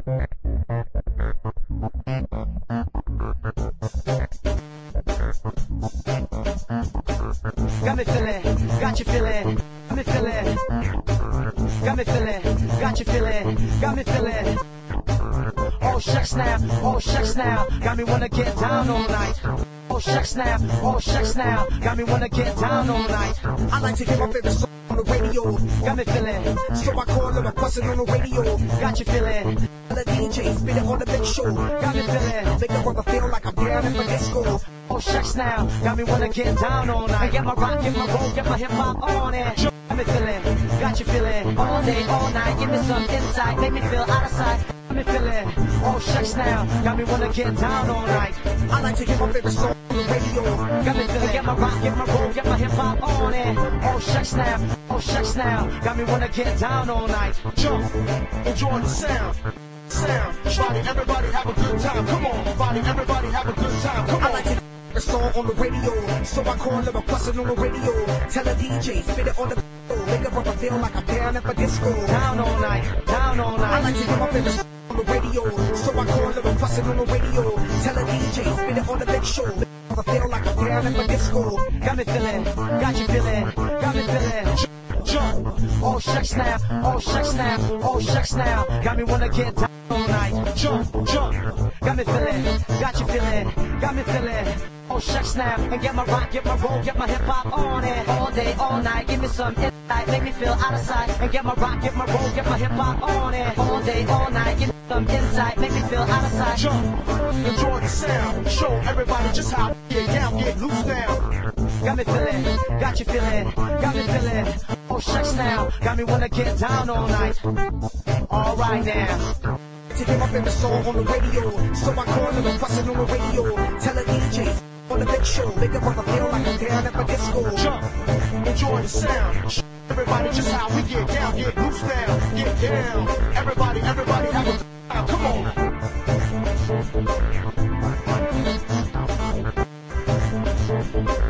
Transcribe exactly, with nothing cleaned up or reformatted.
Got me feeling, got you feeling, got me feeling, got me feeling, got you feeling, got me feeling. Oh shucks now, oh shucks now, got me wanna get down all night. Oh shucks now, oh shucks now, got me wanna get down all night. I like to hear my favorite song on the radio. Got me feeling, So I call them a bustin' on the radio. got you feeling, The D J spin it on the big show. got me feeling. Make the brother feel like I'm down in the disco. Oh shucks now, got me wanna get down all night. Get my rock, get my roll, get my hip hop on it. Got me feeling, got you feeling, all day, all night. Give me some insight, make me feel out of sight. Got me feeling, oh shucks now, got me wanna get down all night. I like to hear my favorite song on the radio. Got me feeling, get my rock, get my roll, get my hip hop on it. Oh shucks now, oh shucks now, got me wanna get down all night. Jump, enjoy the sound. Sound, body, everybody have a good time. Come on, body, everybody have a good time. Come I on. like to hear a song on the radio. So I call them a bustin' on the radio. Tell the D J spin it on the radio. Make the brother feel like I'm down in the disco. Down all night, down all I like night. to hear my favorite song on the radio. So I call them a bustin' on the radio. Tell the D J spin it on the big show. Make the brother feel like I'm down in the disco. Got me feeling, got you feeling, got me feeling. Jump, Oh shucks now, oh shucks now, oh shucks now, got me wanna get down all night. jump, jump. Got me feeling, got you feeling, got me feeling. Oh shucks now, and get my rock, get my roll, get my hip hop on it. All day, all night, give me some insight, make me feel out of sight. And get my rock, get my roll, get my hip hop on it. All day, all night, give me some insight, make me feel out of sight. Jump, enjoy the sound. Show everybody just how we get down, get loose now. Got me feeling, got you feeling, got me feeling. Oh shucks now, got me wanna get down all night. All right now. To hear my favorite song on the radio. So I call them a bustin' on the radio. Tell the D J on the big show. Make the brother feel like I'm down in the disco. Jump, enjoy the sound. Show everybody just how we get down, get loose now. Get down. Everybody, everybody have a good time. Come on.